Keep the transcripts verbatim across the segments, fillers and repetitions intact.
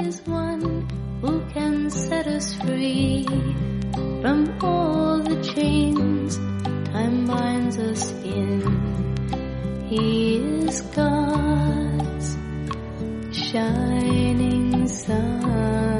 is one who can set us free from all the chains time binds us in. He is God's shining sun.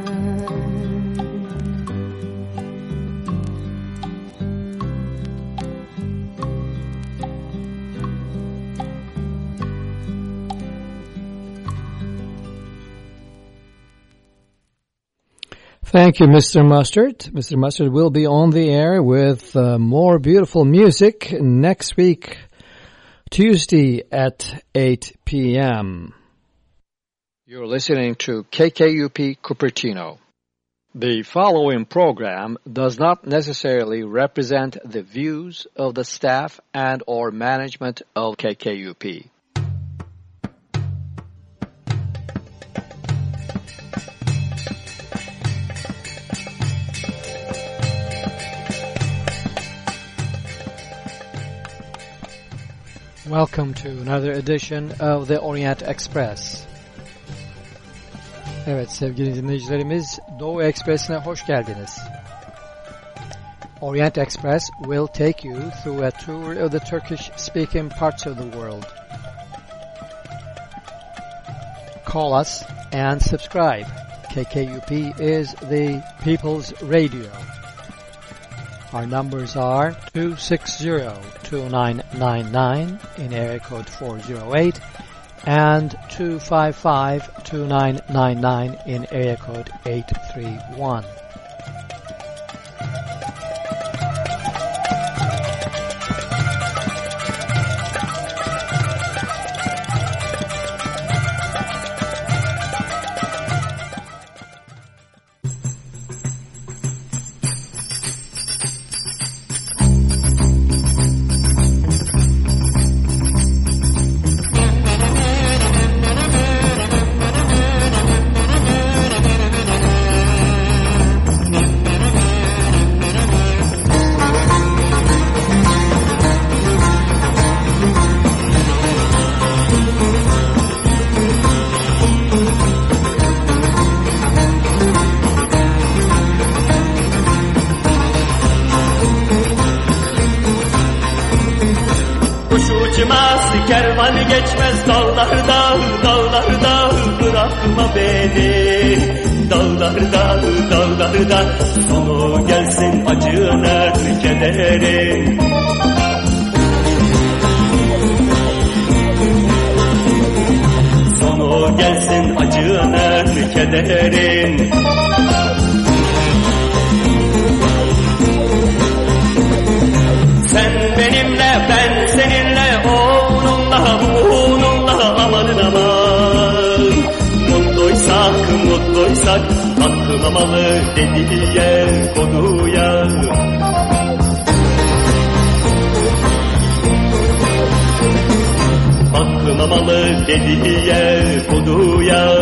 Thank you, Mister Mustard. Mister Mustard will be on the air with uh, more beautiful music next week, Tuesday at eight p.m. You're listening to K K U P Cupertino. The following program does not necessarily represent the views of the staff and or management of K K U P. Welcome to another edition of the Orient Express. Evet sevgili dinleyicilerimiz, Doğu Ekspresi'ne hoş geldiniz. Orient Express will take you through a tour of the Turkish-speaking parts of the world. Call us and subscribe. K K U P is the People's Radio. Our numbers are two six zero, two nine nine nine in area code four zero eight and two five five, two nine nine nine in area code eight three one. Geçmez dağlarda, dağlarda bırakma beni. Dağlarda, dağlarda sonu gelsin acılar, kederin. Sonu gelsin acılar, kederin. Sen benimle, ben seninle, onunla, bununla, amanın aman. Mutluysak, mutluysak, aklamalı dediye konuya. Aklamalı dediye konuya.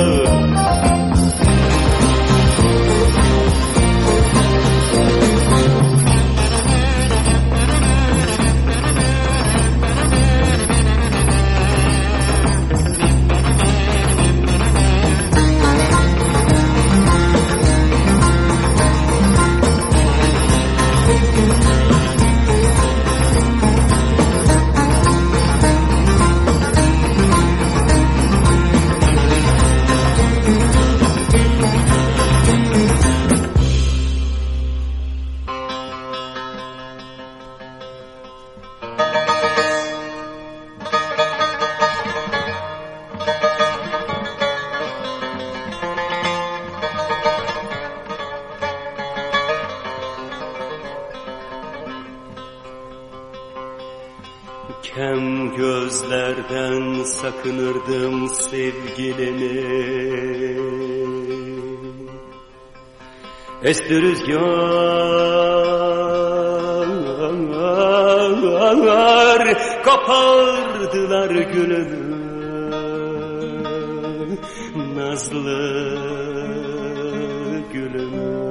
Kem gözlerden sakınırdım sevgilimi. Esti rüzgar, kopardılar gülümü. Nazlı gülümü.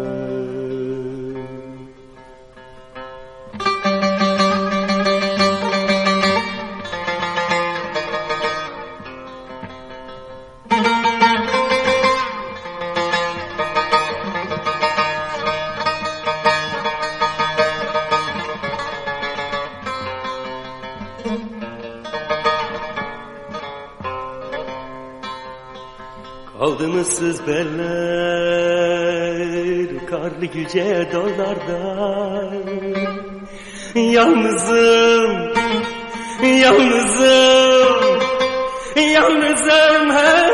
Aldınızsız beller karlı yüce dağlarda. Yalnızım, yalnızım, yalnızım.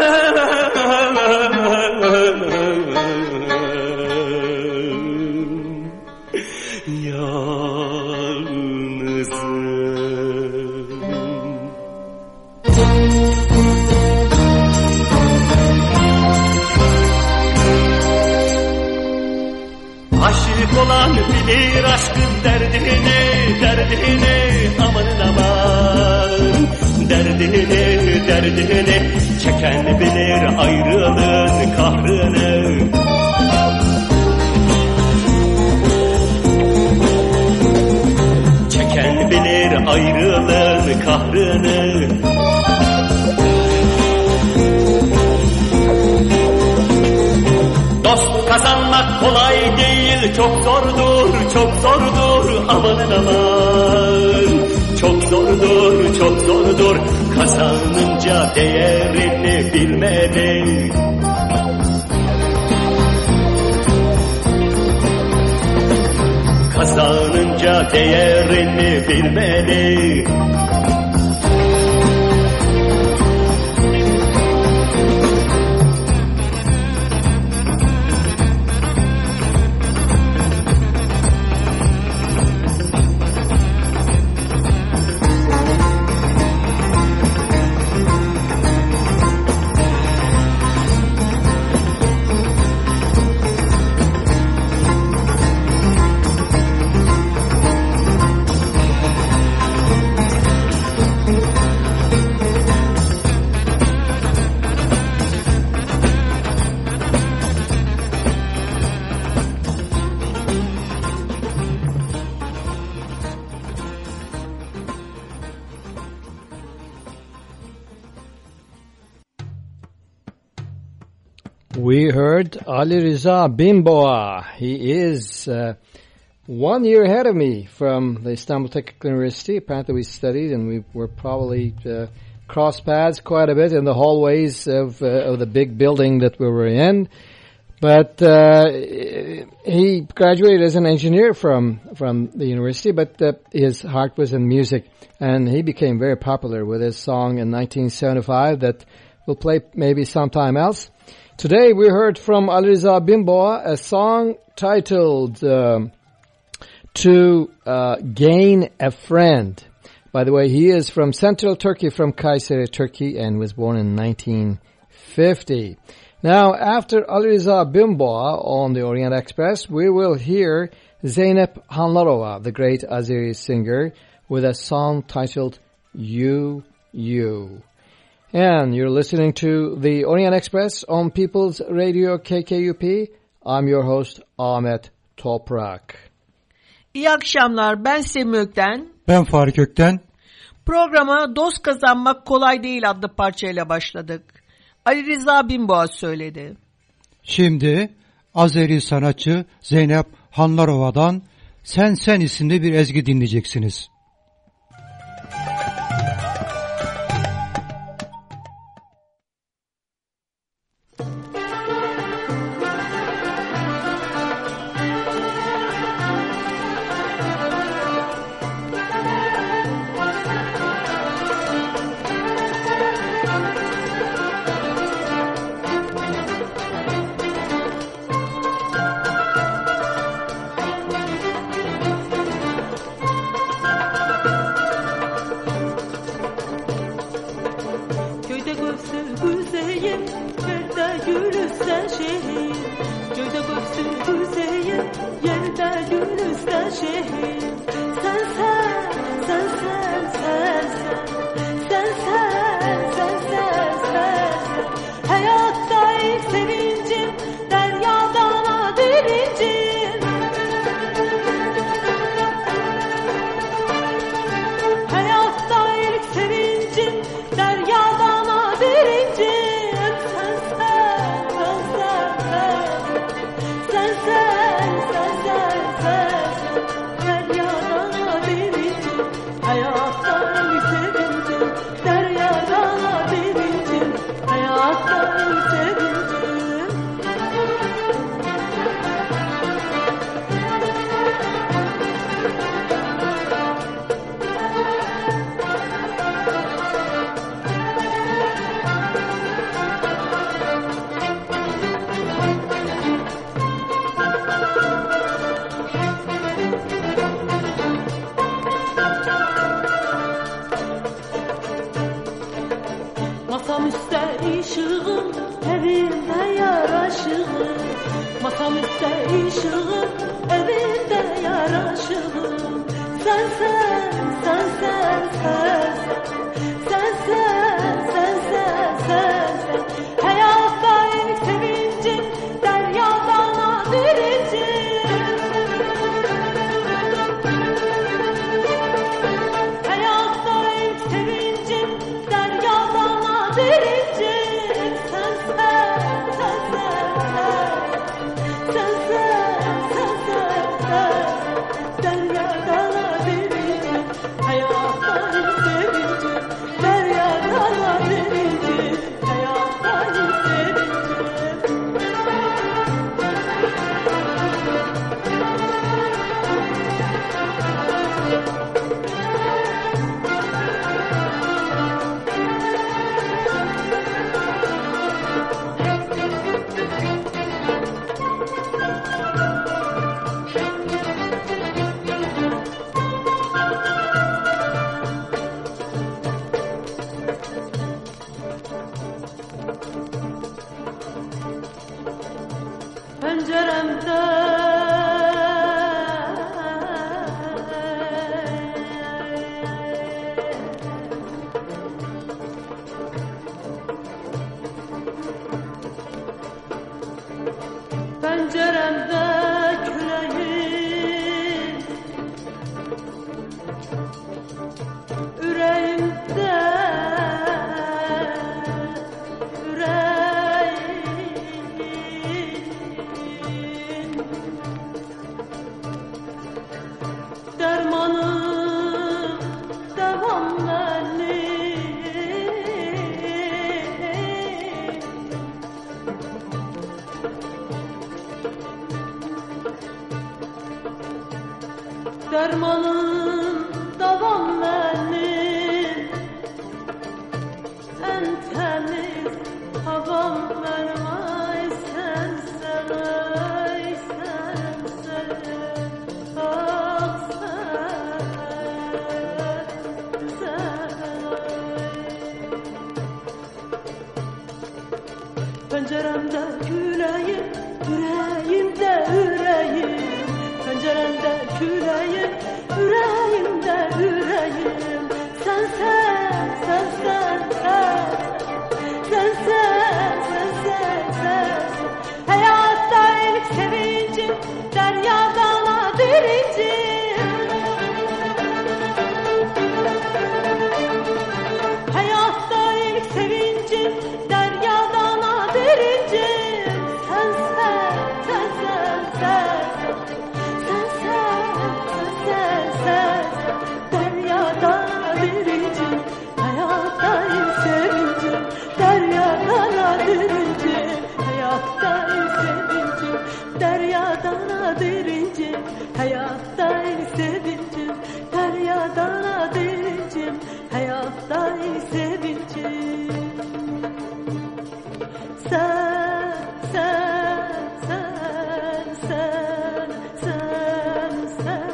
Olan bilir aşkın derdini, derdini, amanın aman. Derdini, derdini, çeken bilir ayrılığın kahrını. Çeken bilir ayrılığın kahrını. Dost kazanmak kolay değil, çok zordur, çok zordur, amanın aman. Çok zordur, çok zordur, kazanınca değerini bilmeli. Kazanınca değerini bilmeli. We heard Ali Rıza Bimboğa. He is uh, one year ahead of me from the Istanbul Technical University. Apparently we studied and we were probably uh, cross paths quite a bit in the hallways of, uh, of the big building that we were in. But uh, he graduated as an engineer from, from the university, but uh, his heart was in music. And he became very popular with his song in nineteen seventy-five that we'll play maybe sometime else. Today we heard from Ali Rıza Bimboğa a song titled um, To uh, Gain a Friend. By the way, he is from Central Turkey, from Kayseri, Turkey, and was born in nineteen fifty. Now, after Ali Rıza Bimboğa on the Orient Express, we will hear Zeynep Hanlarova, the great Azeri singer, with a song titled You, You. And you're listening to the Orient Express on People's Radio K K U P. I'm your host Ahmet Toprak. İyi akşamlar. Ben Semih Ökten. Ben Farik Ökten. Programa Dost Kazanmak Kolay Değil adlı parçayla başladık. Ali Rıza Bimboğa söyledi. Şimdi Azeri sanatçı Zeynep Hanlarova'dan Sen Sen isimli bir ezgi dinleyeceksiniz. Deryadan sevindim, hayatta sevindim. Masamüstte ışığım, evimde yaraşığım. Masamüstte ışığım, evimde yaraşığım. Sen sen, sen sen, sen sen, sen sen, sen sen, sen sen. Hayatta ilk sevincim, deryadan birincim. Hayatta ilk sevincim, deryadan birincim. Sen sen, sen sen, sen sen, sen sen, sen sen, deryadan birincim. Hayatta ilk sevincim, deryadan birincim. Hayatta ilk sevincim. Penceremde Penceremde küleğim, yüreğimde yüreğim, dermanım devam benim. Dermanım davam benim, en temiz havam benim. Ay sen sen, ay sen sen, ah sen sen, penceremde küleğim, yüreğimde yüreğim. Penceremde küleğim, yüreğimde yüreğim. Sen sen, sen sen, sen sen, sen sen, sen sen. Hayatta ilk sevincim, deryadan birincim. Hayatta ilk sevincim, deryadan birincim. Sen sen, sen sen, sen sen, sen sen, deryadan birincim. Hayatta ilk sevincim, deryadan birincim. Hayatta ilk sevincim, deryadan birincim. Hayatta ilk sevincim, deryadan birincim. Hayatta ilk sevincim. Sen sen, sen sen, sen sen.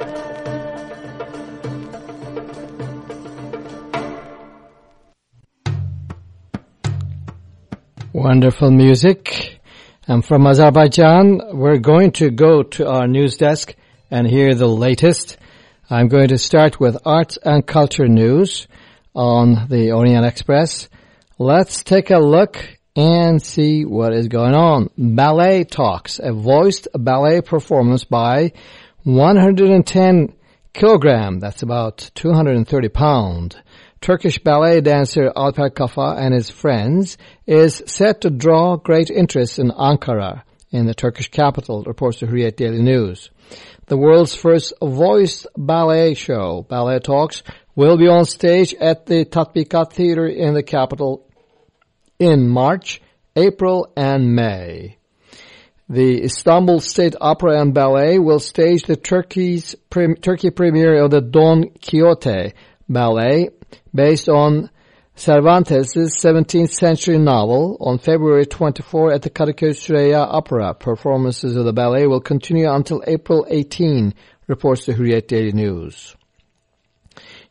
Wonderful music. And from Azerbaijan, we're going to go to our news desk and hear the latest. I'm going to start with arts and culture news on the Orient Express. Let's take a look and see what is going on. Ballet Talks, a voiced ballet performance by one hundred ten kilogram, that's about two hundred thirty pounds. Turkish ballet dancer Alper Kafa and his friends is set to draw great interest in Ankara, in the Turkish capital, reports the Hürriyet Daily News. The world's first voiced ballet show, Ballet Talks, will be on stage at the Tatbikat Theater in the capital in March, April, and May. The Istanbul State Opera and Ballet will stage the Turkey's pre- Turkey premiere of the Don Quixote ballet, based on Cervantes' seventeenth century novel, on February twenty-fourth at the Kadıköy Süreyya Opera. Performances of the ballet will continue until April eighteenth, reports the Hürriyet Daily News.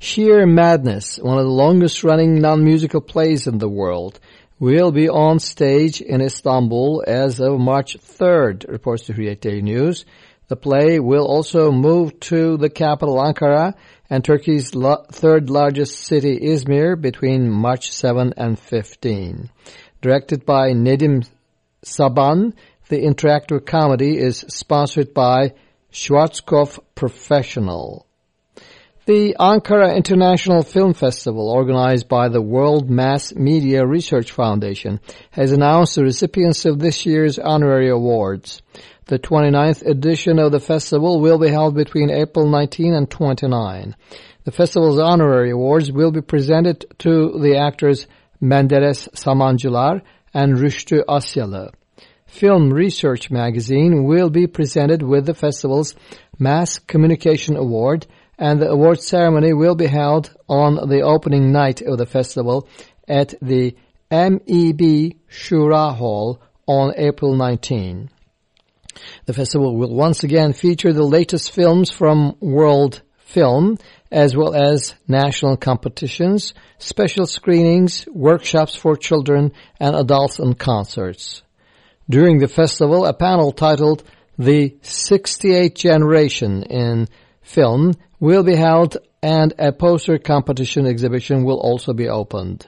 Sheer Madness, one of the longest-running non-musical plays in the world, will be on stage in Istanbul as of March third, reports the Hürriyet Daily News. The play will also move to the capital Ankara and Turkey's lo- third largest city Izmir between March seventh and fifteenth. Directed by Nedim Saban, the interactive comedy is sponsored by Schwarzkopf Professional. The Ankara International Film Festival, organized by the World Mass Media Research Foundation, has announced the recipients of this year's honorary awards. The twenty-ninth edition of the festival will be held between April nineteenth and twenty-ninth. The festival's honorary awards will be presented to the actors Menderes Samancılar and Rüştü Asyalı. Film Research Magazine will be presented with the festival's Mass Communication Award, and the award ceremony will be held on the opening night of the festival at the M E B Shura Hall on April nineteenth. The festival will once again feature the latest films from world film, as well as national competitions, special screenings, workshops for children and adults, and concerts. During the festival, a panel titled The sixty-eighth Generation in Film will be held, and a poster competition exhibition will also be opened.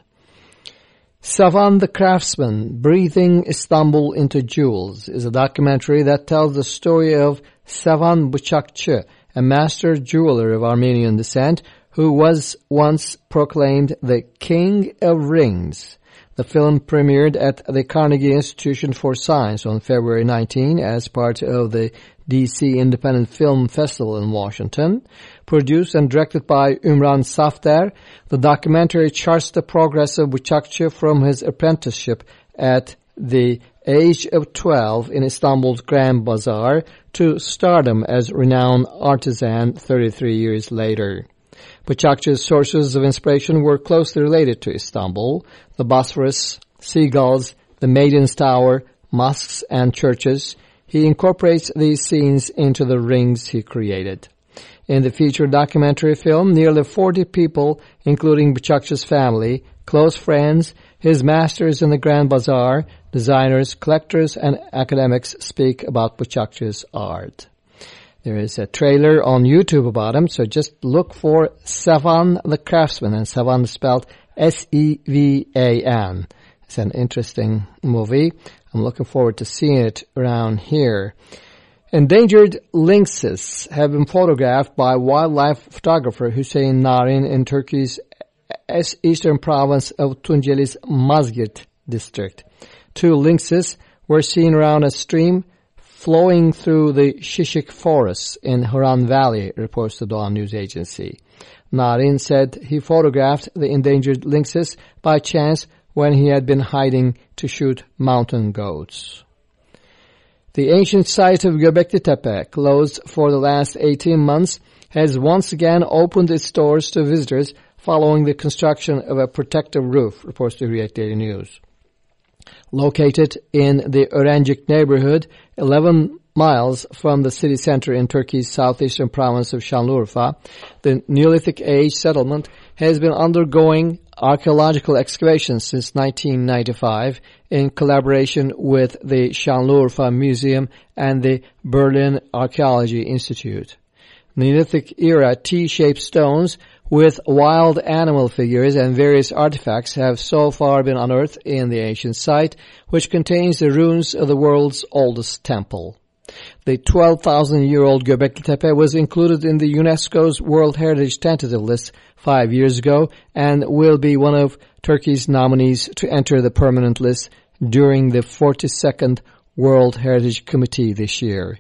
Savan the Craftsman, Breathing Istanbul into Jewels, is a documentary that tells the story of Savan Bıçakçı, a master jeweler of Armenian descent who was once proclaimed the King of Rings. The film premiered at the Carnegie Institution for Science on February nineteenth as part of the D C Independent Film Festival in Washington. Produced and directed by Ümran Safter, the documentary charts the progress of Bıçakçı from his apprenticeship at the age of twelve in Istanbul's Grand Bazaar to stardom as renowned artisan thirty-three years later. Bıçakçı's sources of inspiration were closely related to Istanbul: the Bosphorus, seagulls, the Maiden's Tower, mosques and churches. He incorporates these scenes into the rings he created. In the feature documentary film, nearly forty people, including Bıçakçı's family, close friends, his masters in the Grand Bazaar, designers, collectors, and academics speak about Bıçakçı's art. There is a trailer on YouTube about him, so just look for Savan the Craftsman, and Savan is spelled S E V A N. It's an interesting movie. I'm looking forward to seeing it around here. Endangered lynxes have been photographed by wildlife photographer Hüseyin Narin in Turkey's eastern province of Tunceli's Mazgirt district. Two lynxes were seen around a stream flowing through the Shishik Forest in Huran Valley, reports the Doğan News Agency. Narin said he photographed the endangered lynxes by chance when he had been hiding to shoot mountain goats. The ancient site of Göbekli Tepe, closed for the last eighteen months, has once again opened its doors to visitors following the construction of a protective roof, reports the Hürriyet Daily News. Located in the Örencik neighborhood, eleven miles from the city center in Turkey's southeastern province of Şanlıurfa, the Neolithic age settlement has been undergoing archaeological excavations since nineteen ninety-five in collaboration with the Şanlıurfa Museum and the Berlin Archaeology Institute. Neolithic-era T-shaped stones with wild animal figures and various artifacts have so far been unearthed in the ancient site, which contains the ruins of the world's oldest temple. The twelve thousand year old Göbekli Tepe was included in the UNESCO's World Heritage Tentative List five years ago and will be one of Turkey's nominees to enter the permanent list during the forty-second World Heritage Committee this year.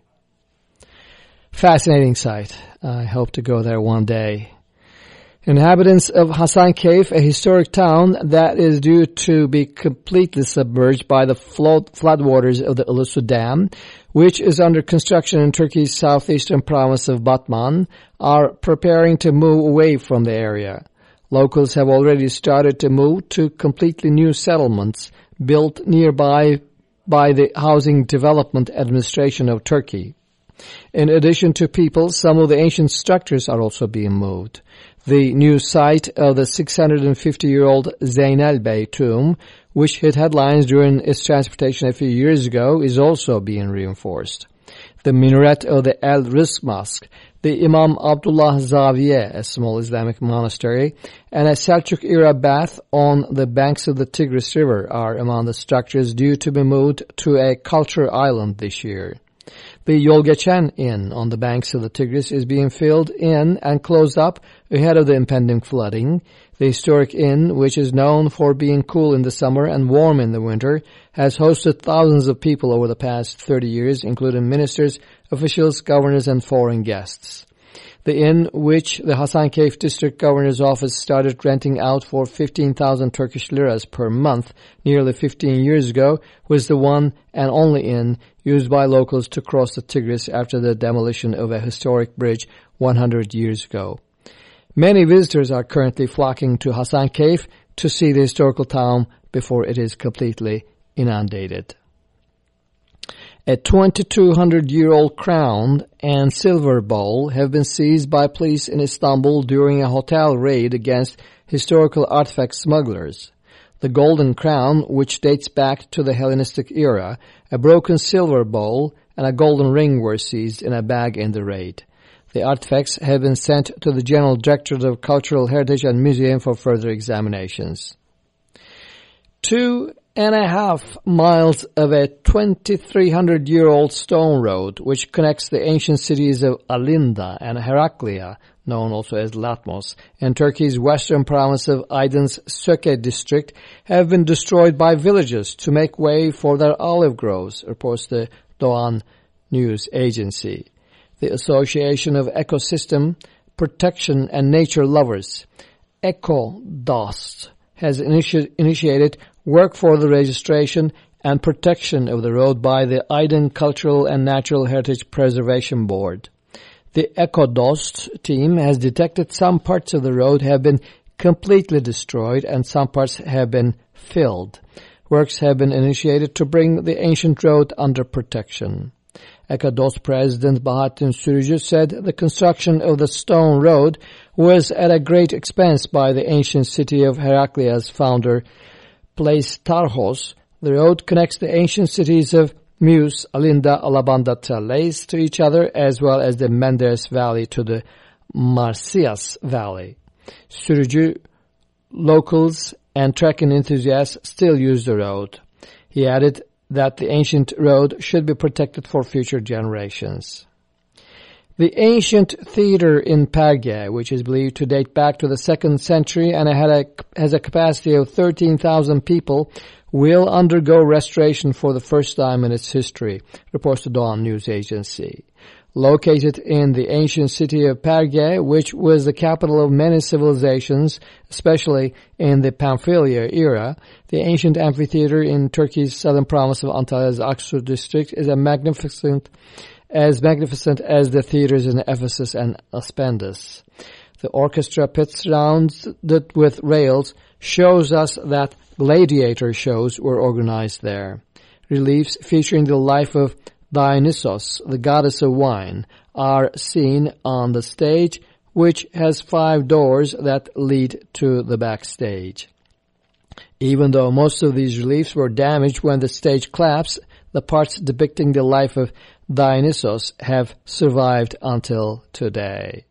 Fascinating site. I hope to go there one day. Inhabitants of Hasankeyf, a historic town that is due to be completely submerged by the flood floodwaters of the Ilısu Dam, which is under construction in Turkey's southeastern province of Batman, are preparing to move away from the area. Locals have already started to move to completely new settlements built nearby by the Housing Development Administration of Turkey. In addition to people, some of the ancient structures are also being moved. The new site of the six hundred fifty-year-old Zeynel Bey tomb, which hit headlines during its transportation a few years ago, is also being reinforced. The minaret of the El Rizq Mosque, the Imam Abdullah Zaviye, a small Islamic monastery, and a Selçuk-era bath on the banks of the Tigris River are among the structures due to be moved to a culture island this year. The Yolgeçen Inn on the banks of the Tigris is being filled in and closed up ahead of the impending flooding. The historic inn, which is known for being cool in the summer and warm in the winter, has hosted thousands of people over the past thirty years, including ministers, officials, governors, and foreign guests. The inn, which the Hasankeyf District Governor's Office started renting out for fifteen thousand Turkish liras per month nearly fifteen years ago, was the one and only inn used by locals to cross the Tigris after the demolition of a historic bridge one hundred years ago. Many visitors are currently flocking to Hasankeyf to see the historical town before it is completely inundated. A twenty-two hundred year old crown and silver bowl have been seized by police in Istanbul during a hotel raid against historical artifact smugglers. The golden crown, which dates back to the Hellenistic era, a broken silver bowl, and a golden ring were seized in a bag in the raid. The artifacts have been sent to the General Directorate of Cultural Heritage and Museum for further examinations. Two and a half miles of a twenty-three hundred year old stone road, which connects the ancient cities of Alinda and Heraklia, known also as Latmos, in Turkey's western province of Aydın's Söke district, have been destroyed by villagers to make way for their olive groves, reports the Doğan News Agency. The Association of Ecosystem Protection and Nature Lovers, EcoDost, has initi- initiated work for the registration and protection of the road by the Aydın Cultural and Natural Heritage Preservation Board. The EcoDost team has detected some parts of the road have been completely destroyed and some parts have been filled. Works have been initiated to bring the ancient road under protection. EcoDost President Bahattin Sürücü said the construction of the stone road was at a great expense by the ancient city of Heraklia's founder, Pleistarchos. The road connects the ancient cities of Muse, Alinda, Alabanda, Tralles to each other, as well as the Menderes Valley to the Marsias Valley. Sürücü, locals, and trekking enthusiasts still use the road. He added that the ancient road should be protected for future generations. The ancient theater in Perge, which is believed to date back to the second century and had a, has a capacity of thirteen thousand people, will undergo restoration for the first time in its history, reports the Doğan News Agency. Located in the ancient city of Perge, which was the capital of many civilizations, especially in the Pamphylia era, the ancient amphitheater in Turkey's southern province of Antalya's Aksu district is a magnificent, as magnificent as the theaters in Ephesus and Aspendus. The orchestra pit surrounded with rails shows us that gladiator shows were organized there. Reliefs featuring the life of Dionysos, the goddess of wine, are seen on the stage, which has five doors that lead to the backstage. Even though most of these reliefs were damaged when the stage collapsed, the parts depicting the life of Dionysos have survived until today.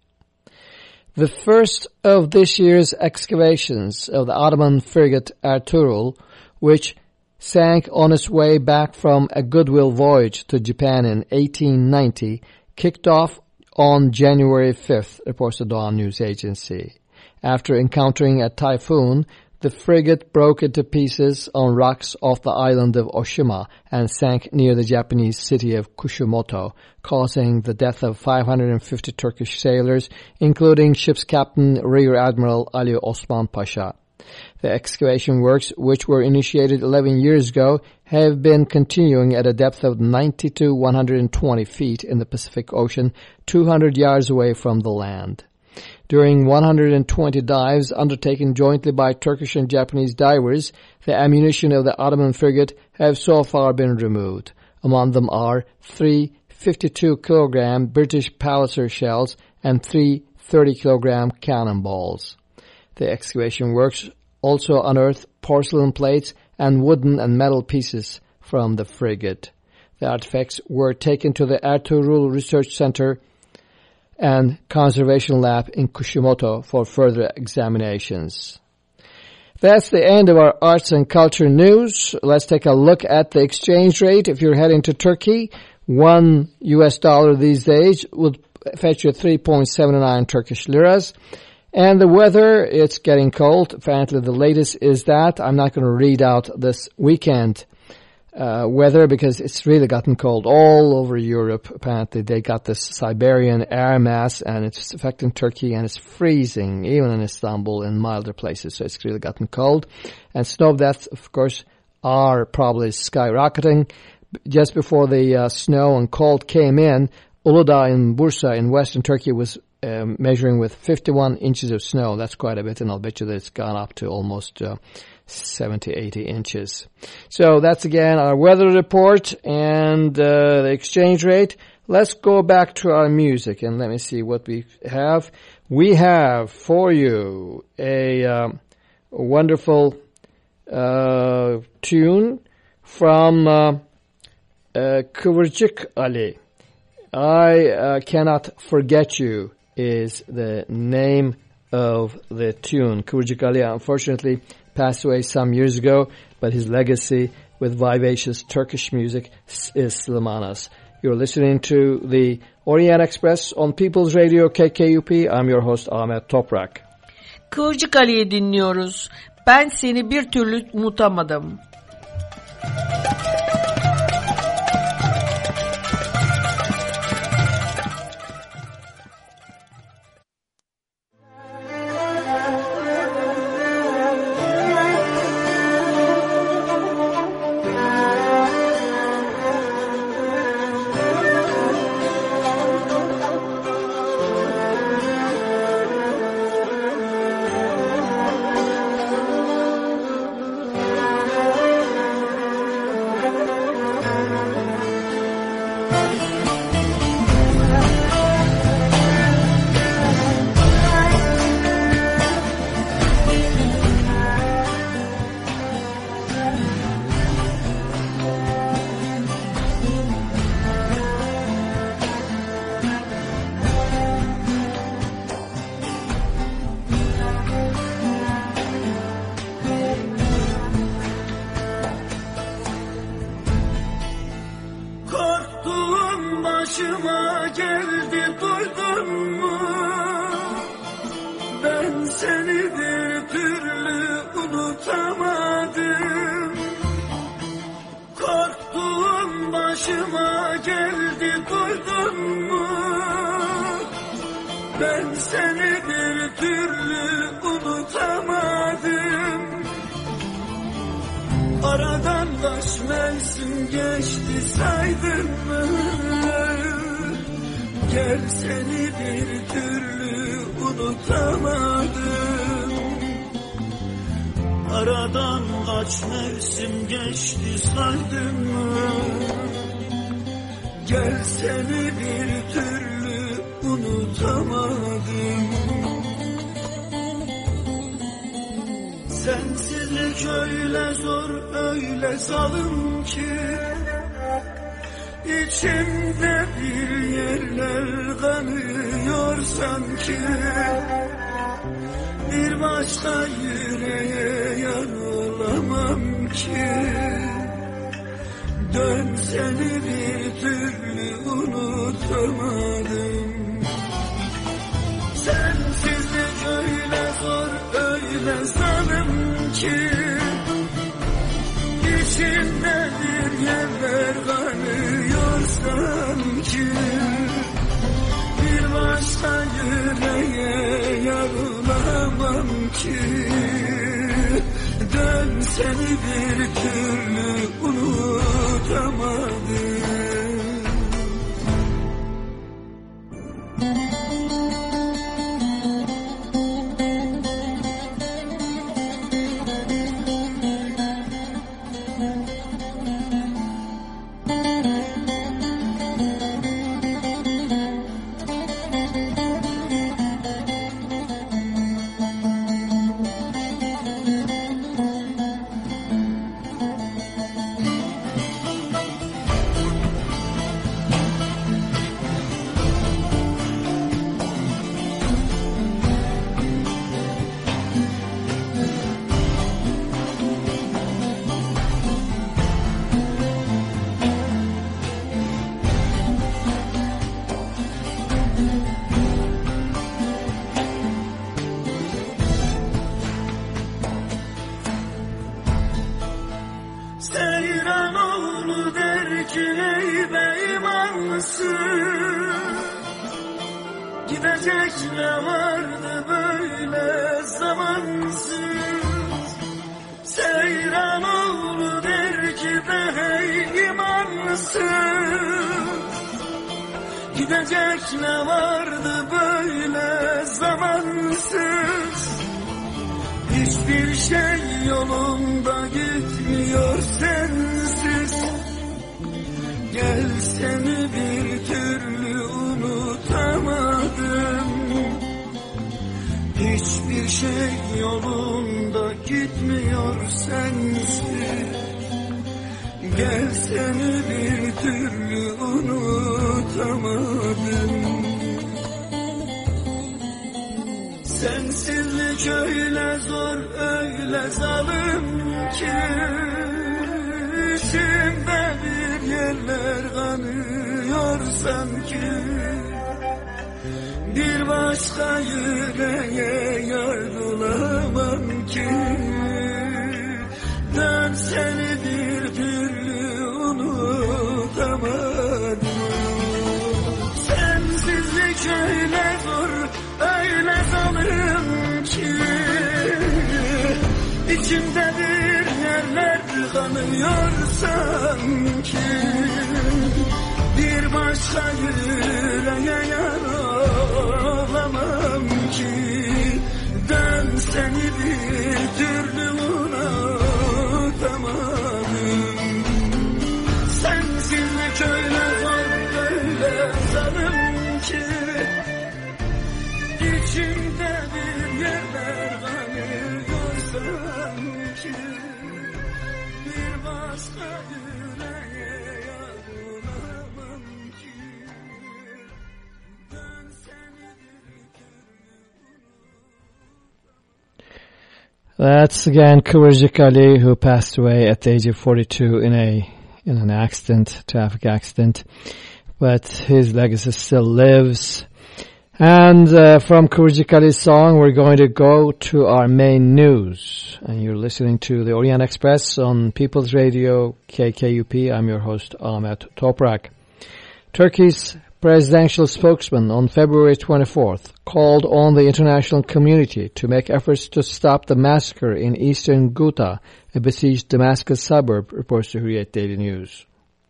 The first of this year's excavations of the Ottoman frigate Ertuğrul, which sank on its way back from a goodwill voyage to Japan in eighteen ninety, kicked off on January fifth, reports the Doğan News Agency. After encountering a typhoon, the frigate broke into pieces on rocks off the island of Oshima and sank near the Japanese city of Kushimoto, causing the death of five hundred fifty Turkish sailors, including ship's captain Rear Admiral Ali Osman Pasha. The excavation works, which were initiated eleven years ago, have been continuing at a depth of ninety to one hundred twenty feet in the Pacific Ocean, two hundred yards away from the land. During one hundred twenty dives undertaken jointly by Turkish and Japanese divers, the ammunition of the Ottoman frigate have so far been removed. Among them are three fifty-two kilogram British Palliser shells and three thirty kilogram cannonballs. The excavation works also unearthed porcelain plates and wooden and metal pieces from the frigate. The artifacts were taken to the Ertuğrul Research Center and Conservation Lab in Kushimoto for further examinations. That's the end of our arts and culture news. Let's take a look at the exchange rate. If you're heading to Turkey, one U S dollar these days would fetch you three point seven nine Turkish liras. And the weather, it's getting cold. Apparently the latest is that. I'm not going to read out this weekend uh, weather because it's really gotten cold all over Europe. Apparently they got this Siberian air mass and it's affecting Turkey and it's freezing even in Istanbul in milder places. So it's really gotten cold. And snow deaths, of course, are probably skyrocketing. Just before the uh, snow and cold came in, Uludağ in Bursa in western Turkey was um, measuring with fifty-one inches of snow. That's quite a bit, and I'll bet you that it's gone up to almost uh, seventy, eighty inches. So that's again our weather report and uh, the exchange rate. Let's go back to our music and let me see what we have. We have for you a, um, a wonderful uh, tune from uh, uh, Kıvırcık Ali. I uh, Cannot Forget You is the name of the tune. Kıvırcık Ali unfortunately passed away some years ago, but his legacy with vivacious Turkish music is still among us. You're listening to the Orient Express on People's Radio K K U P. I'm your host Ahmet Toprak. Kıvırcık Ali'yi dinliyoruz. Ben seni bir türlü unutamadım. ki ey be imansız, gidecek ne vardı böyle zamansız. Seyran oğlu der ki de hey imansız, gidecek ne vardı böyle zamansız. Hiçbir şey yolunda gitmiyor sensiz. Gel seni bir türlü unutamadım. Hiçbir şey yolunda gitmiyor sensiz. Gel seni bir türlü unutamadım. Sensizlik öyle zor, öyle zalim ki, içimde bir yerler kanıyor sanki. Bir başka yüreğe yar bulamam ki. Dön seni bir türlü unutamadım. Sensizlik öyle zor, öyle zalim ki, içimde bir yerler kanıyor sanki. Bir başka yüreğe yar olamam ki. Dön seni bir türlü unutamadım. Sensizlik öyle zor, öyle zalim ki, İçimde bir yerler kanıyor sanki. Bir başka yüreğe yarılamam ki. Dön seni bir türlü. That's again Kıvırcık Ali, who passed away at the age of forty-two in a in an accident, traffic accident. But his legacy still lives. And uh, from Kıvırcık Ali's song, we're going to go to our main news. And you're listening to the Orient Express on People's Radio, K K U P. I'm your host, Ahmet Toprak. Turkey's presidential spokesman on February twenty-fourth called on the international community to make efforts to stop the massacre in eastern Ghouta, a besieged Damascus suburb, reports the Hürriyet Daily News.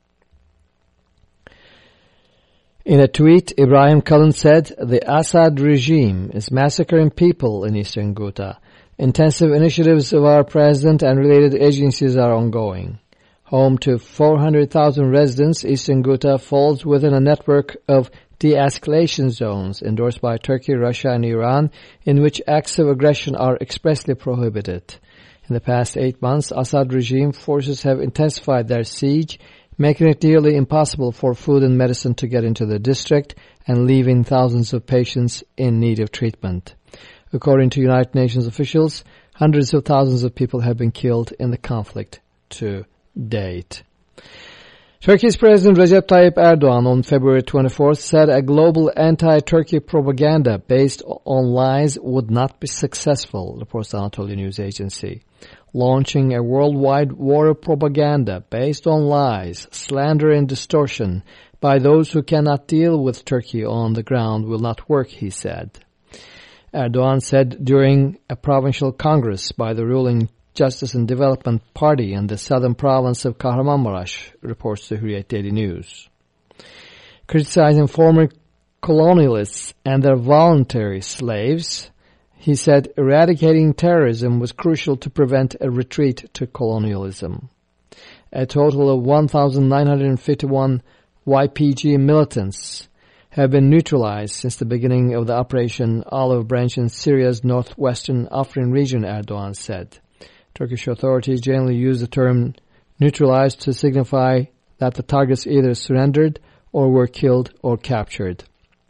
In a tweet, Ibrahim Kalın said, the Assad regime is massacring people in eastern Ghouta. Intensive initiatives of our president and related agencies are ongoing. Home to four hundred thousand residents, eastern Ghouta falls within a network of de-escalation zones endorsed by Turkey, Russia, and Iran, in which acts of aggression are expressly prohibited. In the past eight months, Assad regime forces have intensified their siege, making it nearly impossible for food and medicine to get into the district and leaving thousands of patients in need of treatment. According to United Nations officials, hundreds of thousands of people have been killed in the conflict to date. Turkey's President Recep Tayyip Erdogan on February twenty-fourth said a global anti-Turkey propaganda based on lies would not be successful, reports the Anatolia News Agency. Launching a worldwide war of propaganda based on lies, slander and distortion by those who cannot deal with Turkey on the ground will not work, he said. Erdogan said during a provincial congress by the ruling Justice and Development Party in the southern province of Kahramanmaraş, reports the Hürriyet Daily News. Criticizing former colonialists and their voluntary slaves, he said eradicating terrorism was crucial to prevent a retreat to colonialism. A total of one thousand nine hundred fifty-one Y P G militants have been neutralized since the beginning of the Operation Olive Branch in Syria's northwestern Afrin region, Erdogan said. Turkish authorities generally use the term neutralized to signify that the targets either surrendered or were killed or captured.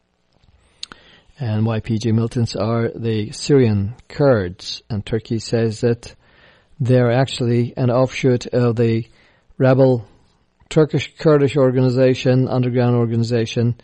And Y P G militants are the Syrian Kurds, and Turkey says that they're actually an offshoot of the rebel Turkish Kurdish organization, underground organization,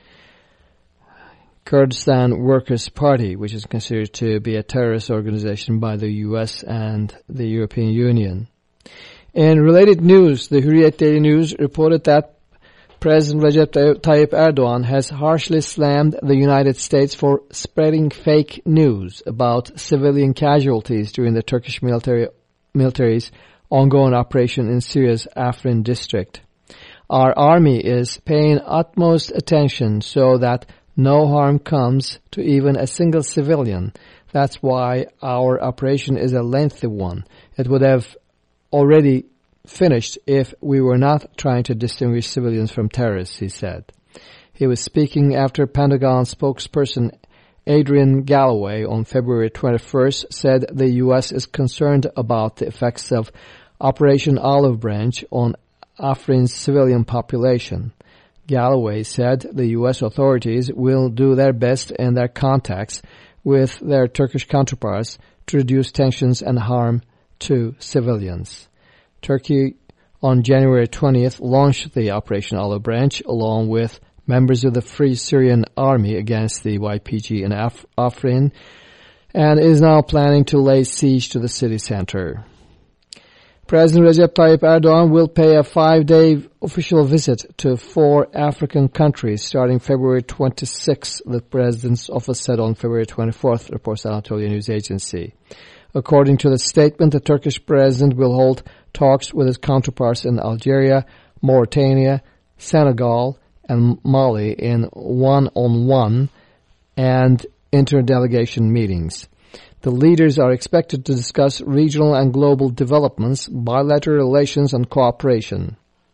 Kurdistan Workers' Party, which is considered to be a terrorist organization by the U S and the European Union. In related news, the Hürriyet Daily News reported that President Recep Tayyip Erdogan has harshly slammed the United States for spreading fake news about civilian casualties during the Turkish military military's ongoing operation in Syria's Afrin district. Our army is paying utmost attention so that no harm comes to even a single civilian. That's why our operation is a lengthy one. It would have already finished if we were not trying to distinguish civilians from terrorists, he said. He was speaking after Pentagon spokesperson Adrian Galloway on February twenty-first said the U S is concerned about the effects of Operation Olive Branch on Afrin's civilian population. Galloway said the U S authorities will do their best in their contacts with their Turkish counterparts to reduce tensions and harm to civilians. Turkey on January twentieth launched the Operation Olive Branch along with members of the Free Syrian Army against the Y P G in Af- Afrin and is now planning to lay siege to the city center. President Recep Tayyip Erdogan will pay a five-day official visit to four African countries starting February twenty-sixth, the president's office said on February twenty-fourth, reports Anatolia News Agency. According to the statement, the Turkish president will hold talks with his counterparts in Algeria, Mauritania, Senegal, and Mali in one-on-one and interdelegation meetings. The leaders are expected to discuss regional and global developments, bilateral relations, and cooperation.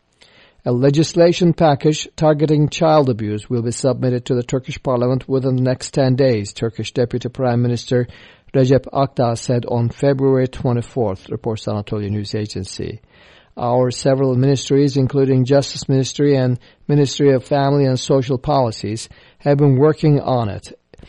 A legislation package targeting child abuse will be submitted to the Turkish parliament within the next ten days, Turkish Deputy Prime Minister Recep Akdağ said on February twenty-fourth, reports Anatolia News Agency. Our several ministries, including Justice Ministry and Ministry of Family and Social Policies, have been working on it.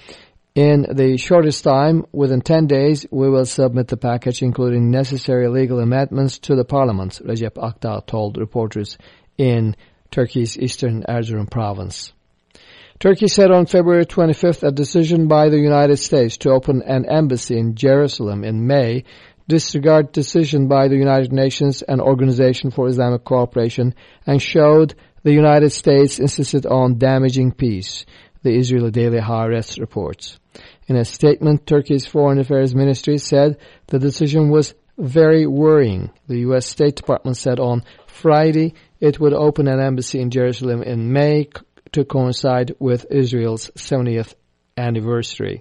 In the shortest time, within ten days, we will submit the package, including necessary legal amendments, to the parliament, Recep Akdağ told reporters in Turkey's eastern Erzurum province. Turkey said on February twenty-fifth a decision by the United States to open an embassy in Jerusalem in May disregarded decision by the United Nations and Organization for Islamic Cooperation and showed the United States insisted on damaging peace, the Israeli daily Haaretz reports. In a statement, Turkey's Foreign Affairs Ministry said the decision was very worrying. The U S State Department said on Friday it would open an embassy in Jerusalem in May to coincide with Israel's seventieth anniversary.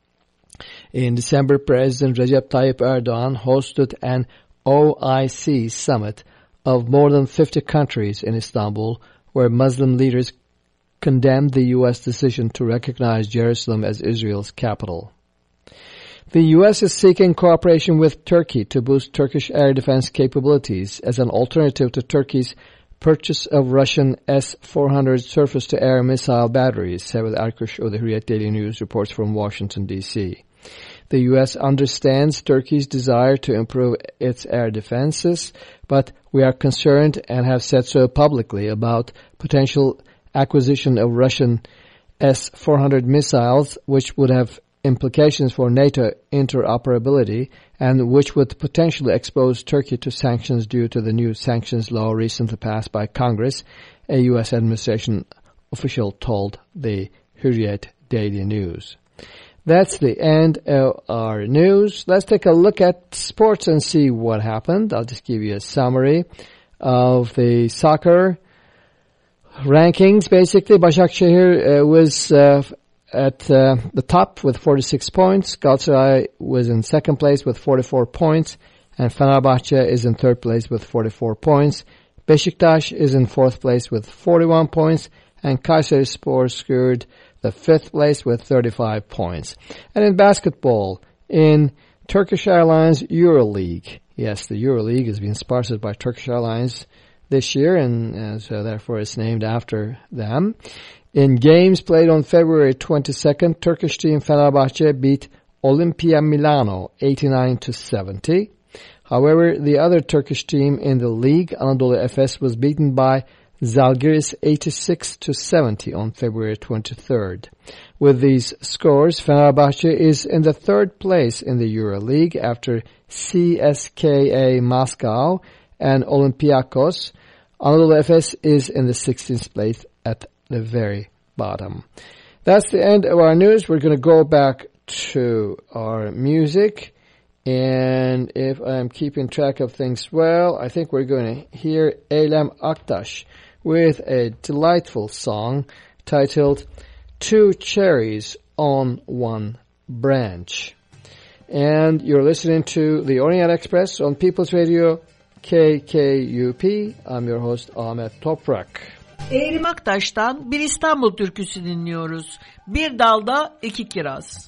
In December, President Recep Tayyip Erdogan hosted an O I C summit of more than fifty countries in Istanbul, where Muslim leaders condemned the U S decision to recognize Jerusalem as Israel's capital. The U S is seeking cooperation with Turkey to boost Turkish air defense capabilities as an alternative to Turkey's purchase of Russian S four hundred surface-to-air missile batteries, Sevil Erkuş of the Hürriyet Daily News reports from Washington, D C The U S understands Turkey's desire to improve its air defenses, but we are concerned and have said so publicly about potential acquisition of Russian S four hundred missiles, which would have implications for NATO interoperability and which would potentially expose Turkey to sanctions due to the new sanctions law recently passed by Congress, a U S administration official told the Hürriyet Daily News. That's the end of our news. Let's take a look at sports and see what happened. I'll just give you a summary of the soccer rankings. Basically, Başakşehir uh, was uh, at uh, the top with forty-six points. Galatasaray was in second place with forty-four points. And Fenerbahçe is in third place with forty-four points. Beşiktaş is in fourth place with forty-one points. And Kayserispor secured the fifth place with thirty-five points. And in basketball, in Turkish Airlines EuroLeague. Yes, the EuroLeague is being sponsored by Turkish Airlines this year, and uh, so therefore it's named after them. In games played on February twenty-second, Turkish team Fenerbahçe beat Olimpia Milano eighty-nine to seventy. However, the other Turkish team in the league, Anadolu Efes, was beaten by Zalgiris eighty-six to seventy on February twenty-third. With these scores, Fenerbahçe is in the third place in the EuroLeague after C S K A Moscow and Olympiacos Anadolu Efes is in the sixteenth place at the very bottom. That's the end of our news. We're going to go back to our music. And if I'm keeping track of things well, I think we're going to hear Eylem Aktaş with a delightful song titled Two Cherries on One Branch. And you're listening to the Orient Express on People's Radio K K U P. I'm your host Ahmet Toprak. Eylem Aktaş'tan bir İstanbul türküsü dinliyoruz. Bir dalda iki kiraz.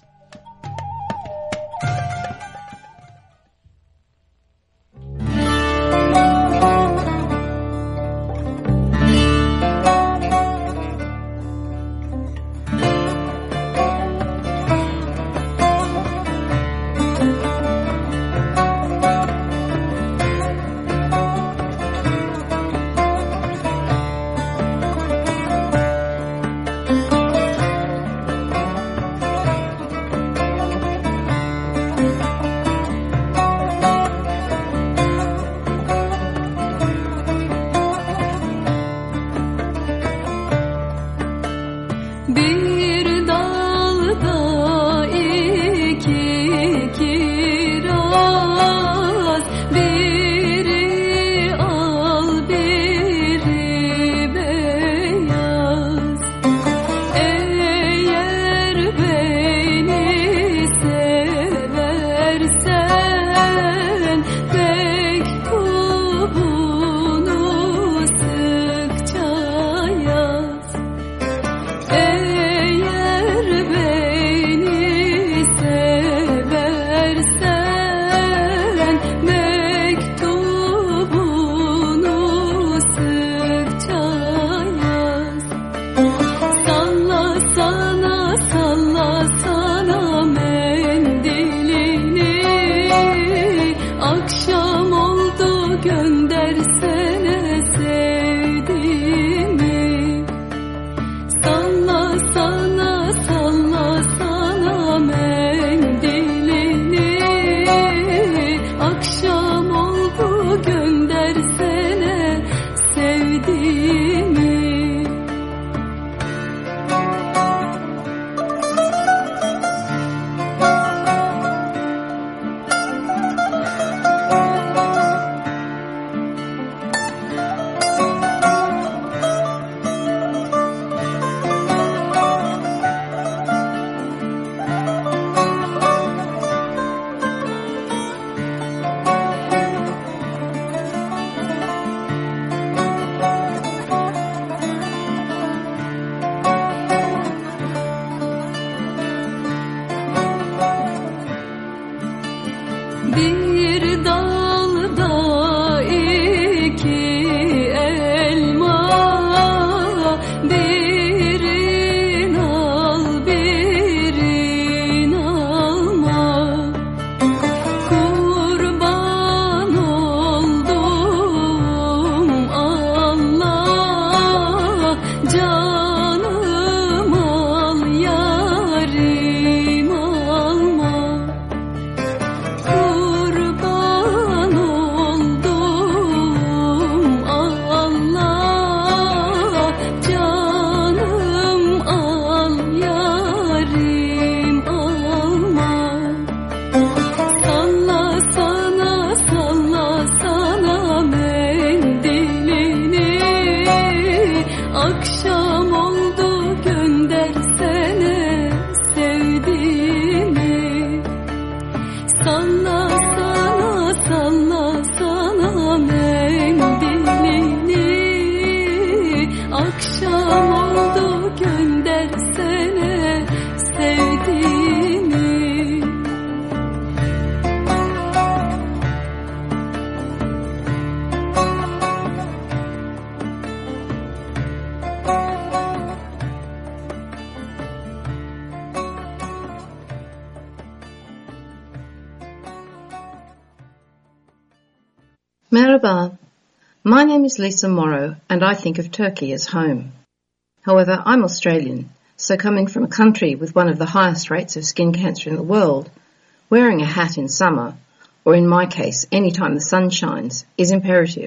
Merhaba. My name is Lisa Morrow and I think of Turkey as home. However, I'm Australian, so coming from a country with one of the highest rates of skin cancer in the world, wearing a hat in summer, or in my case, any time the sun shines, is imperative.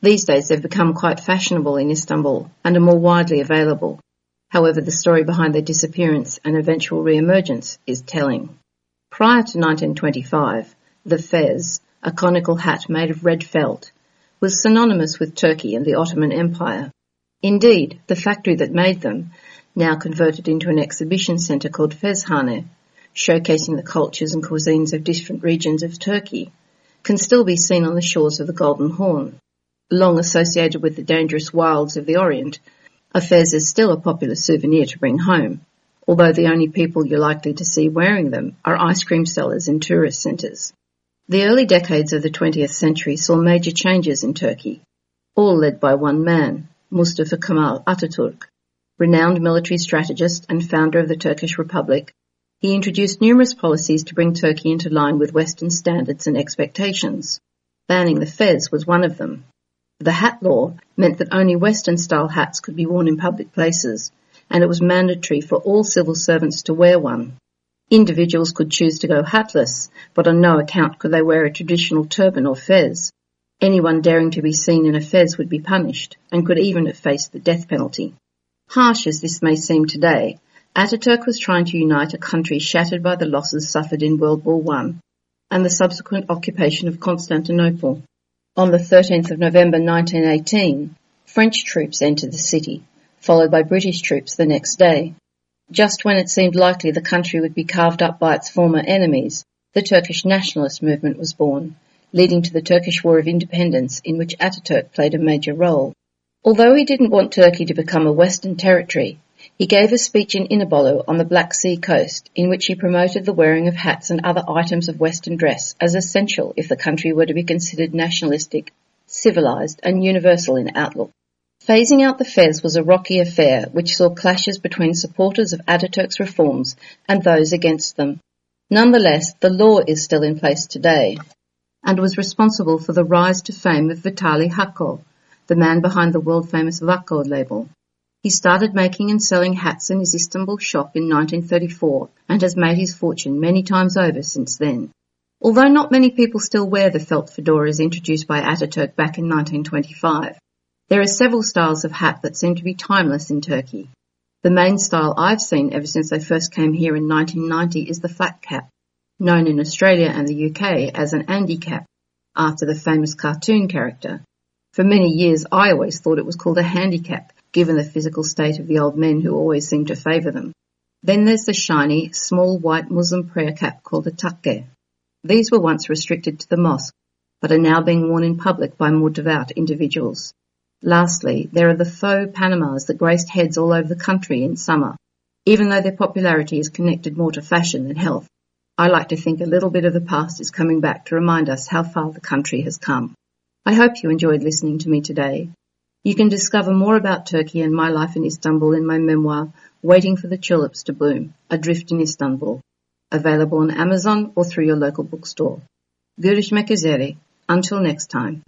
These days they've become quite fashionable in Istanbul and are more widely available. However, the story behind their disappearance and eventual re-emergence is telling. Prior to nineteen twenty-five, the fez, a conical hat made of red felt, was synonymous with Turkey and the Ottoman Empire. Indeed, the factory that made them, now converted into an exhibition centre called Fezhane, showcasing the cultures and cuisines of different regions of Turkey, can still be seen on the shores of the Golden Horn. Long associated with the dangerous wilds of the Orient, a fez is still a popular souvenir to bring home, although the only people you're likely to see wearing them are ice cream sellers in tourist centres. The early decades of the twentieth century saw major changes in Turkey, all led by one man, Mustafa Kemal Atatürk. Renowned military strategist and founder of the Turkish Republic, he introduced numerous policies to bring Turkey into line with Western standards and expectations. Banning the fez was one of them. The hat law meant that only Western-style hats could be worn in public places, and it was mandatory for all civil servants to wear one. Individuals could choose to go hatless, but on no account could they wear a traditional turban or fez. Anyone daring to be seen in a fez would be punished, and could even have faced the death penalty. Harsh as this may seem today, Ataturk was trying to unite a country shattered by the losses suffered in World War One and the subsequent occupation of Constantinople. On the thirteenth of November nineteen eighteen, French troops entered the city, followed by British troops the next day. Just when it seemed likely the country would be carved up by its former enemies, the Turkish nationalist movement was born, leading to the Turkish War of Independence, in which Ataturk played a major role. Although he didn't want Turkey to become a Western territory, he gave a speech in Inebolu on the Black Sea coast in which he promoted the wearing of hats and other items of Western dress as essential if the country were to be considered nationalistic, civilized and universal in outlook. Phasing out the fez was a rocky affair which saw clashes between supporters of Ataturk's reforms and those against them. Nonetheless, the law is still in place today and was responsible for the rise to fame of Vitali Hakko, the man behind the world-famous Vakko label. He started making and selling hats in his Istanbul shop in nineteen thirty-four and has made his fortune many times over since then. Although not many people still wear the felt fedoras introduced by Ataturk back in nineteen twenty-five, there are several styles of hat that seem to be timeless in Turkey. The main style I've seen ever since I first came here in nineteen ninety is the flat cap, known in Australia and the U K as an Andy cap, after the famous cartoon character. For many years I always thought it was called a handicap, given the physical state of the old men who always seem to favour them. Then there's the shiny, small white Muslim prayer cap called a takke. These were once restricted to the mosque, but are now being worn in public by more devout individuals. Lastly, there are the faux Panamas that graced heads all over the country in summer. Even though their popularity is connected more to fashion than health, I like to think a little bit of the past is coming back to remind us how far the country has come. I hope you enjoyed listening to me today. You can discover more about Turkey and my life in Istanbul in my memoir, Waiting for the Tulips to Bloom, Adrift in Istanbul, available on Amazon or through your local bookstore. Görüşmek üzere. Until next time.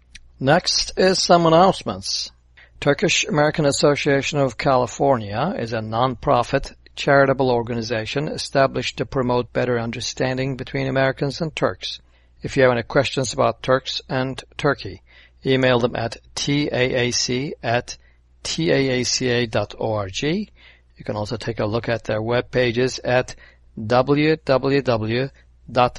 Next is some announcements. Turkish American Association of California is a non-profit charitable organization established to promote better understanding between Americans and Turks. If you have any questions about Turks and Turkey, email them at taac at taaca dot org. You can also take a look at their web pages at w w w dot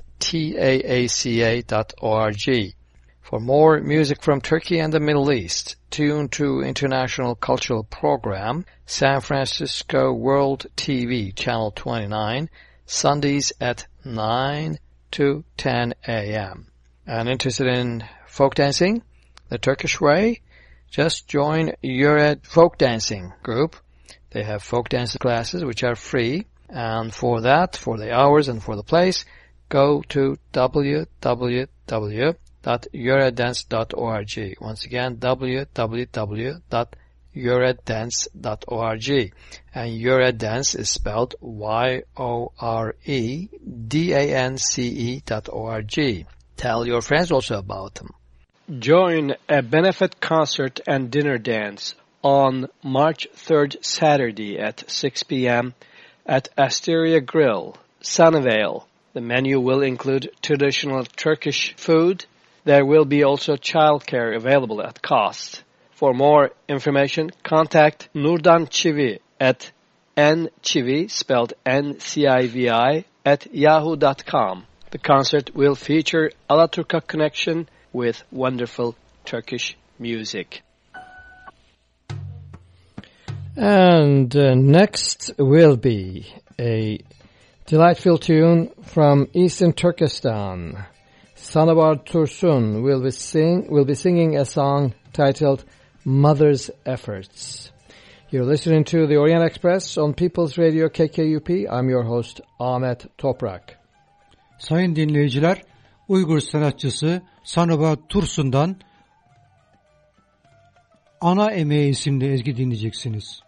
taaca dot org. For more music from Turkey and the Middle East, tune to International Cultural Program, San Francisco World T V, Channel twenty-nine, Sundays at nine to ten a m And interested in folk dancing the Turkish way? Just join Yured Folk Dancing Group. They have folk dancing classes which are free. And for that, for the hours and for the place, go to w w w dot yureddance dot org. Once again, w w w dot yureddance dot org. And Yured Dance is spelled Y O R E D A N C E dot O R G. Tell your friends also about them. Join a benefit concert and dinner dance on March third, Saturday at six p m at Asteria Grill, Sunnyvale. The menu will include traditional Turkish food, There will be also childcare available at cost. For more information, contact Nurdan Çivi at nchivi, spelled N C I V I, at yahoo dot com. The concert will feature Alaturka connection with wonderful Turkish music. And uh, next will be a delightful tune from Eastern Turkestan. Sanabar Tursun will be sing will be singing a song titled Mother's Efforts. You're listening to the Orient Express on People's Radio K K U P. I'm your host Ahmet Toprak. Sayın dinleyiciler, Uygur sanatçısı Sanabar Tursun'dan Ana Emeği isimli ezgi dinleyeceksiniz.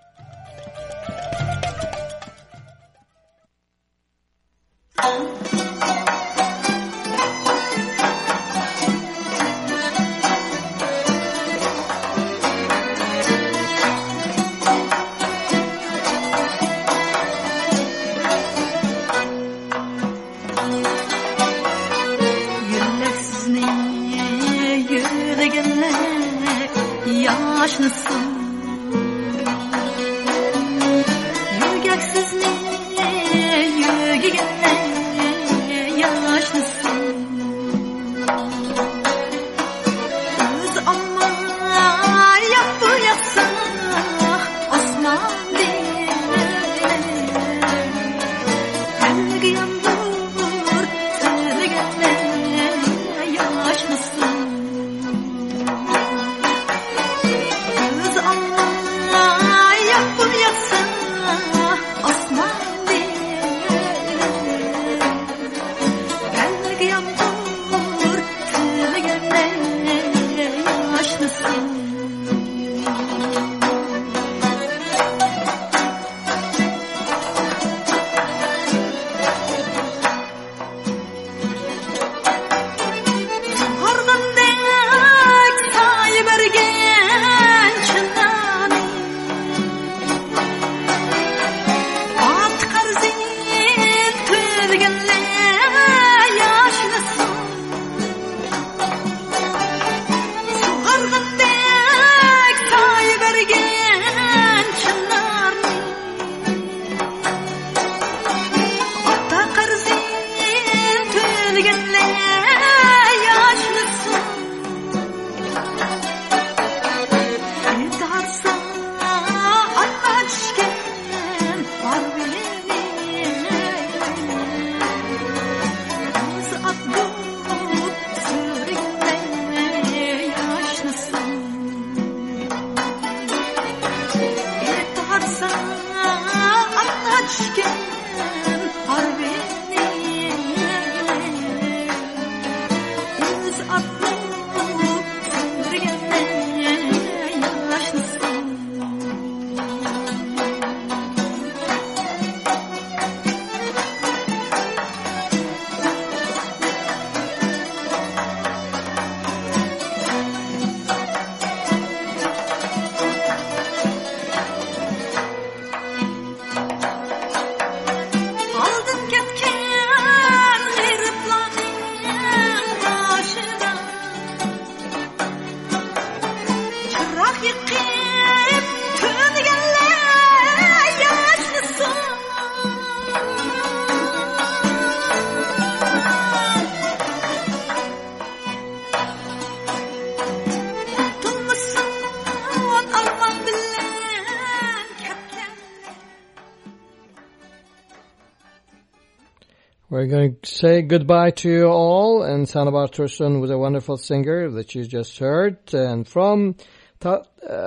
We're going to say goodbye to you all, and Sanabar Tursun was a wonderful singer that you just heard. And from uh,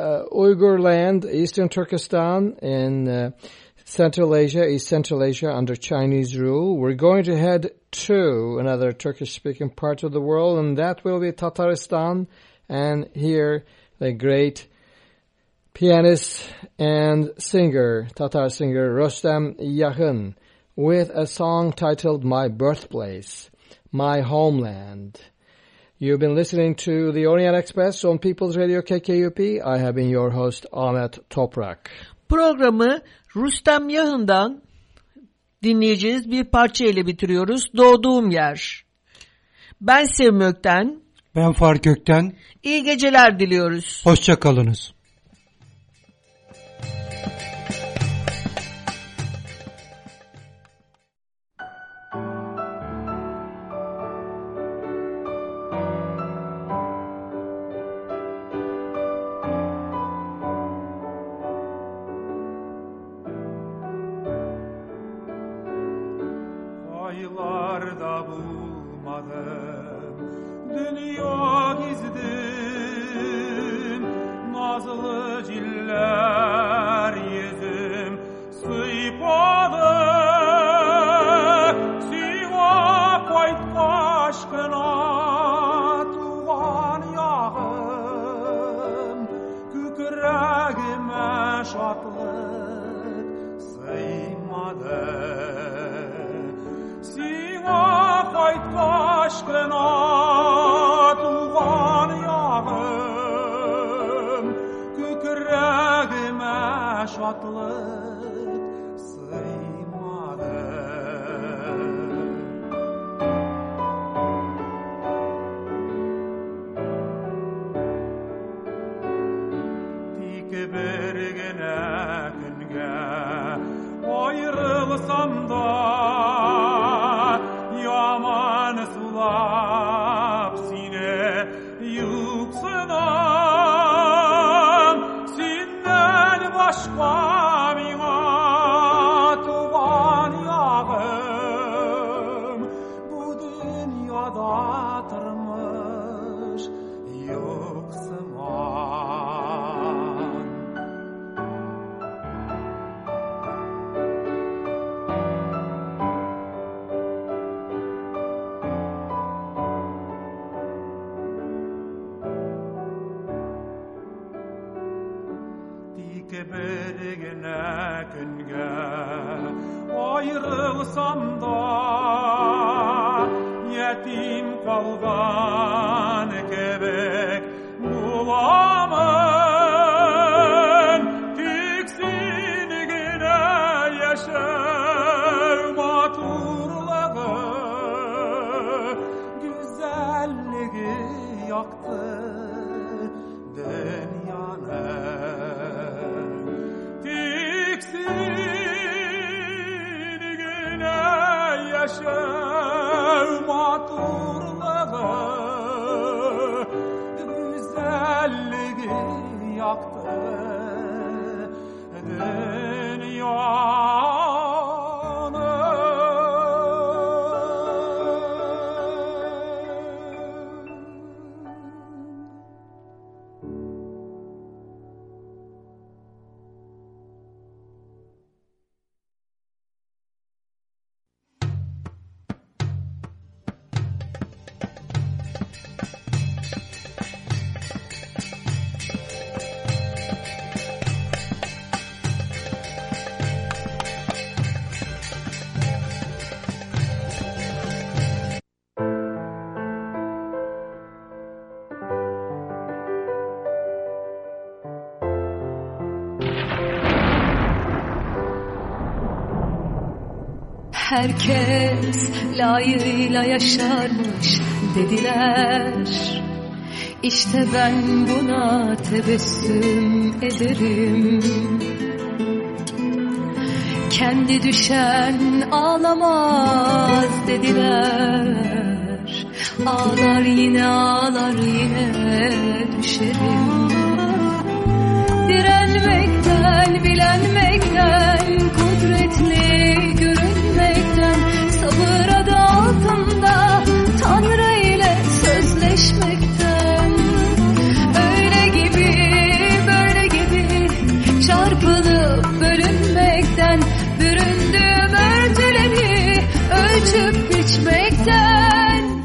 Uyghur land, Eastern Turkestan in uh, Central Asia, East Central Asia under Chinese rule, we're going to head to another Turkish-speaking part of the world, and that will be Tatarstan, and hear the great pianist and singer, Tatar singer Rostam Yakın, with a song titled My Birthplace, My Homeland. You've been listening to the Orient Express on People's Radio K K U P. I have been your host Ahmet Toprak. Programı Rüstem Yakın'dan dinleyeceğiz bir parça ile bitiriyoruz. Doğduğum Yer. Ben Sevim Ökten, Ben Faruk Gökten. İyi geceler diliyoruz. Hoşça kalınız. Aylarda bulmadım, dünya gizdim, nazlı ciller yüzüm sıypadı, siva koyt aşkına tuğan yağım, kükrəgime şatlık sıymadı. Siva koyt aşkına tuğan yağım, kükrəgime şatlık sıymadı. Tik bir gene günge ayrılsam da yaman sulap sine yuksınam, sinden başka mina tuğan yağım, bu dünyada tırmış yoksuman. Bergine günge ayrılsam da yetim kalgan kebek bulamın, tiksinigine yaşar maturlığı, güzelliği yaktı dünyanı. Tiksinigine yaşar maturlığı, güzelliği yaktı dünyanı. Herkes layığıyla yaşarmış dediler. İşte ben buna tebessüm ederim. Kendi düşen ağlamaz dediler. Ağlar yine ağlar yine düşerim. Direnmekten, bilenmekten, kudretli görünmekten, sabır adı altında Tanrı ile sözleşmekten, öyle gibi böyle gibi çarpılıp bölünmekten, büründüğüm örtüleri ölçüp biçmekten.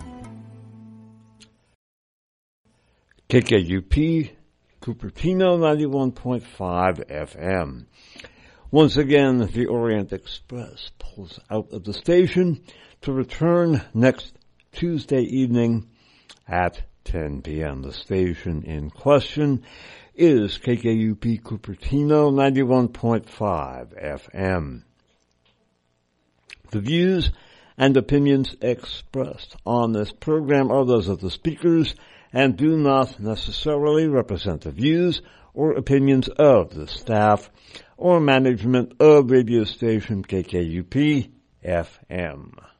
K K U P Cupertino ninety-one point five F M. Once again, the Orient Express pulls out of the station to return next Tuesday evening at ten p.m. The station in question is K K U P Cupertino ninety-one point five F M. The views and opinions expressed on this program are those of the speakers and do not necessarily represent the views or opinions of the staff or management of radio station K K U P F M.